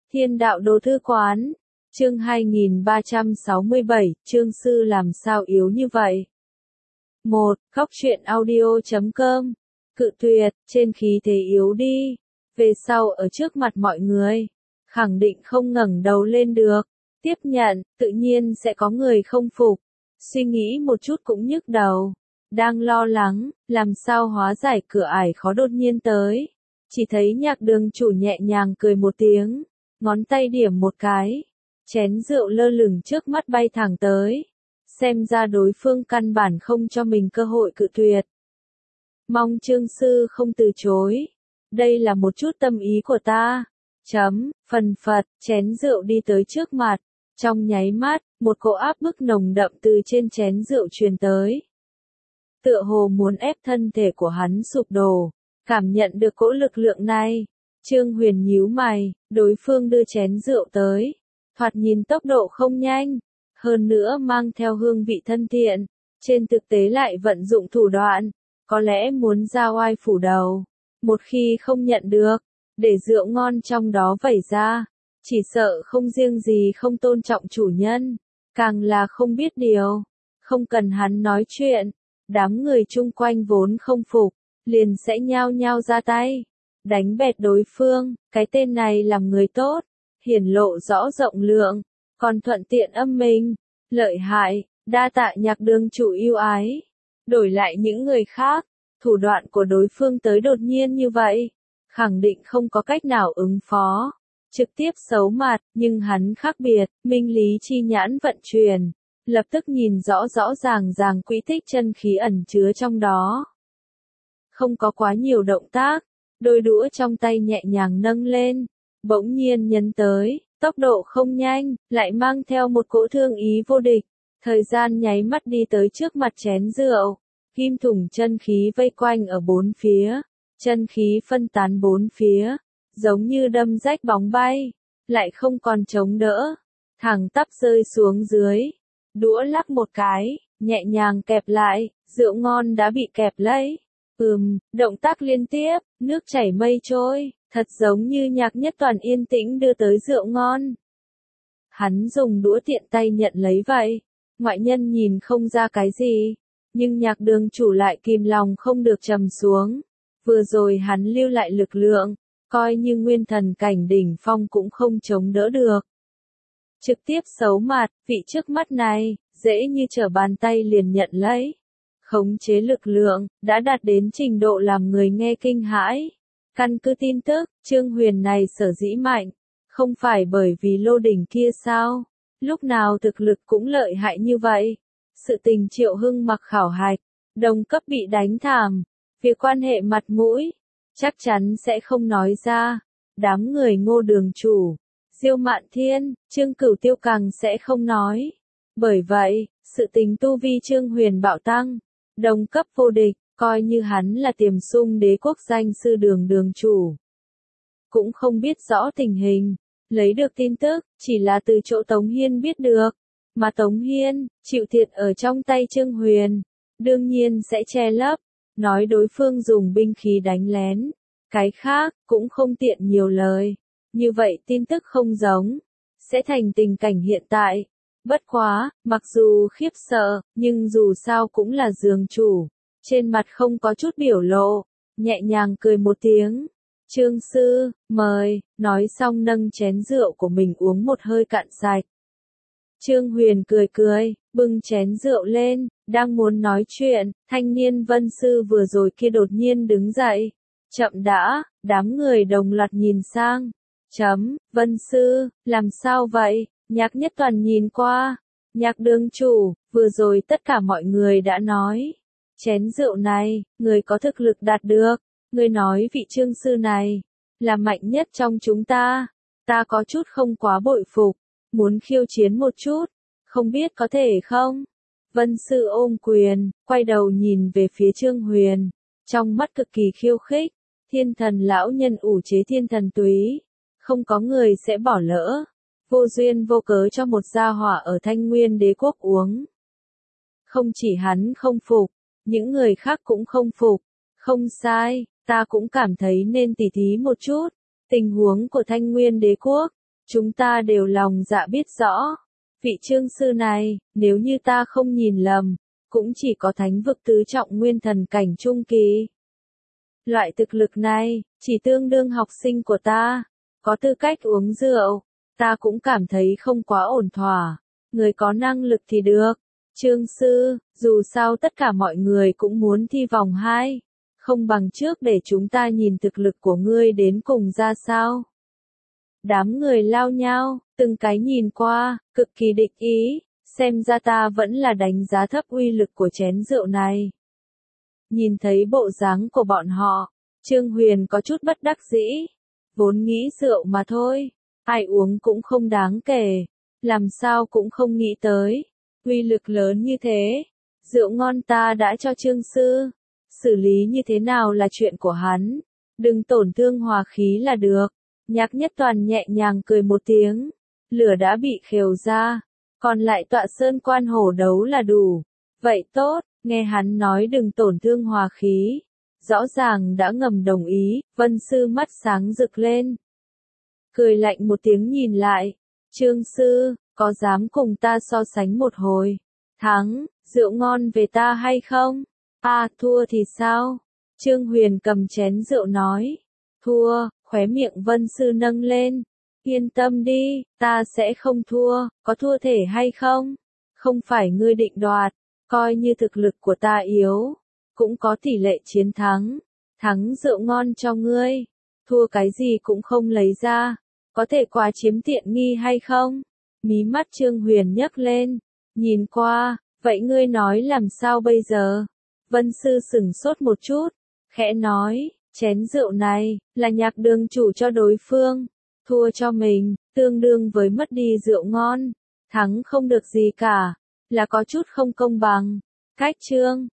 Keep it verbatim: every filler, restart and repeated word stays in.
Thiên đạo đồ thư quán, chương hai nghìn ba trăm sáu mươi bảy, chương sư làm sao yếu như vậy? một. Khóc chuyện audio chấm com, cự tuyệt, trên khí thế yếu đi, về sau ở trước mặt mọi người, khẳng định không ngẩng đầu lên được, tiếp nhận, tự nhiên sẽ có người không phục, suy nghĩ một chút cũng nhức đầu, đang lo lắng, làm sao hóa giải cửa ải khó đột nhiên tới, chỉ thấy nhạc đường chủ nhẹ nhàng cười một tiếng, ngón tay điểm một cái, chén rượu lơ lửng trước mắt bay thẳng tới, xem ra đối phương căn bản không cho mình cơ hội cự tuyệt. Mong Trương sư không từ chối, đây là một chút tâm ý của ta. Chấm, phần phật, chén rượu đi tới trước mặt, trong nháy mắt, một cỗ áp bức nồng đậm từ trên chén rượu truyền tới. Tựa hồ muốn ép thân thể của hắn sụp đổ, cảm nhận được cỗ lực lượng này. Trương Huyền nhíu mày, đối phương đưa chén rượu tới, thoạt nhìn tốc độ không nhanh, hơn nữa mang theo hương vị thân thiện, trên thực tế lại vận dụng thủ đoạn, có lẽ muốn ra oai phủ đầu, một khi không nhận được, để rượu ngon trong đó vẩy ra, chỉ sợ không riêng gì không tôn trọng chủ nhân, càng là không biết điều, không cần hắn nói chuyện, đám người chung quanh vốn không phục, liền sẽ nhao nhao ra tay, đánh bẹp đối phương, cái tên này làm người tốt, hiển lộ rõ rộng lượng, còn thuận tiện âm mình, lợi hại, đa tạ nhạc đường chủ yêu ái, đổi lại những người khác, thủ đoạn của đối phương tới đột nhiên như vậy, khẳng định không có cách nào ứng phó, trực tiếp xấu mặt, nhưng hắn khác biệt, minh lý chi nhãn vận chuyển, lập tức nhìn rõ rõ ràng ràng quỹ tích chân khí ẩn chứa trong đó. Không có quá nhiều động tác, đôi đũa trong tay nhẹ nhàng nâng lên, bỗng nhiên nhấn tới, tốc độ không nhanh, lại mang theo một cỗ thương ý vô địch, thời gian nháy mắt đi tới trước mặt chén rượu, kim thủng chân khí vây quanh ở bốn phía, chân khí phân tán bốn phía, giống như đâm rách bóng bay, lại không còn chống đỡ, thẳng tắp rơi xuống dưới, đũa lắc một cái, nhẹ nhàng kẹp lại, rượu ngon đã bị kẹp lấy. Ừm, động tác liên tiếp, nước chảy mây trôi, thật giống như nhạc nhất toàn yên tĩnh đưa tới rượu ngon. Hắn dùng đũa tiện tay nhận lấy vậy, ngoại nhân nhìn không ra cái gì, nhưng nhạc đường chủ lại kìm lòng không được trầm xuống. Vừa rồi hắn lưu lại lực lượng, coi như nguyên thần cảnh đỉnh phong cũng không chống đỡ được. Trực tiếp xấu mặt, vị trước mắt này, dễ như trở bàn tay liền nhận lấy. Khống chế lực lượng, đã đạt đến trình độ làm người nghe kinh hãi. Căn cứ tin tức, Trương Huyền này sở dĩ mạnh, không phải bởi vì lô đỉnh kia sao? Lúc nào thực lực cũng lợi hại như vậy? Sự tình Triệu Hưng mặc khảo hạch, đồng cấp bị đánh thảm, việc quan hệ mặt mũi, chắc chắn sẽ không nói ra. Đám người Ngô đường chủ, Diêu Mạn Thiên, Trương Cửu Tiêu càng sẽ không nói. Bởi vậy, sự tình tu vi Trương Huyền bạo tăng, đồng cấp vô địch, coi như hắn là tiềm sung đế quốc danh sư đường đường chủ. Cũng không biết rõ tình hình, lấy được tin tức, chỉ là từ chỗ Tống Hiên biết được, mà Tống Hiên, chịu thiệt ở trong tay Trương Huyền, đương nhiên sẽ che lấp, nói đối phương dùng binh khí đánh lén, cái khác, cũng không tiện nhiều lời, như vậy tin tức không giống, sẽ thành tình cảnh hiện tại. Bất quá, mặc dù khiếp sợ, nhưng dù sao cũng là giường chủ, trên mặt không có chút biểu lộ, nhẹ nhàng cười một tiếng. Trương sư, mời, nói xong nâng chén rượu của mình uống một hơi cạn sạch. Trương Huyền cười cười, bưng chén rượu lên, đang muốn nói chuyện, thanh niên Vân sư vừa rồi kia đột nhiên đứng dậy. Chậm đã, đám người đồng loạt nhìn sang. Chấm, Vân sư, làm sao vậy? Nhạc nhất toàn nhìn qua, nhạc đường chủ, vừa rồi tất cả mọi người đã nói. Chén rượu này, người có thực lực đạt được, người nói vị Trương sư này, là mạnh nhất trong chúng ta, ta có chút không quá bội phục, muốn khiêu chiến một chút, không biết có thể không? Vân sư ôm quyền, quay đầu nhìn về phía Trương Huyền, trong mắt cực kỳ khiêu khích, thiên thần lão nhân ủ chế thiên thần túy, không có người sẽ bỏ lỡ. Vô duyên vô cớ cho một gia hỏa ở Thanh Nguyên đế quốc uống. Không chỉ hắn không phục, những người khác cũng không phục. Không sai, ta cũng cảm thấy nên tỉ thí một chút. Tình huống của Thanh Nguyên đế quốc, Chúng ta đều lòng dạ biết rõ. Vị Trương sư này, nếu như ta không nhìn lầm, cũng chỉ có thánh vực tứ trọng nguyên thần cảnh trung kỳ. Loại thực lực này, chỉ tương đương học sinh của ta, có tư cách uống rượu, ta cũng cảm thấy không quá ổn thỏa. Người có năng lực thì được. Trương sư, dù sao tất cả mọi người cũng muốn thi vòng hai, không bằng trước để chúng ta nhìn thực lực của ngươi đến cùng ra sao. Đám người lao nhau, từng cái nhìn qua, cực kỳ địch ý, xem ra ta vẫn là đánh giá thấp uy lực của chén rượu này. Nhìn thấy bộ dáng của bọn họ, Trương Huyền có chút bất đắc dĩ, vốn nghĩ rượu mà thôi, ai uống cũng không đáng kể, làm sao cũng không nghĩ tới, uy lực lớn như thế, rượu ngon ta đã cho Trương sư, xử lý như thế nào là chuyện của hắn, đừng tổn thương hòa khí là được. Nhạc Nhất Toàn nhẹ nhàng cười một tiếng, lửa đã bị khều ra, còn lại tọa sơn quan hổ đấu là đủ. Vậy tốt, nghe hắn nói đừng tổn thương hòa khí, rõ ràng đã ngầm đồng ý, Vân sư mắt sáng rực lên. Cười lạnh một tiếng nhìn lại, Trương sư, có dám cùng ta so sánh một hồi, thắng, rượu ngon về ta hay không? À, thua thì sao? Trương Huyền cầm chén rượu nói, thua. Khóe miệng Vân sư nâng lên, yên tâm đi, ta sẽ không thua, có thua thể hay không? Không phải ngươi định đoạt, coi như thực lực của ta yếu, cũng có tỷ lệ chiến thắng, thắng rượu ngon cho ngươi, thua cái gì cũng không lấy ra, có thể quá chiếm tiện nghi hay không? Mí mắt Trương Huyền nhấc lên, nhìn qua, vậy ngươi nói làm sao bây giờ? Vân sư sửng sốt một chút, khẽ nói. Chén rượu này, là Nhạc đường chủ cho đối phương, thua cho mình, tương đương với mất đi rượu ngon, thắng không được gì cả, là có chút không công bằng. Cách Trương,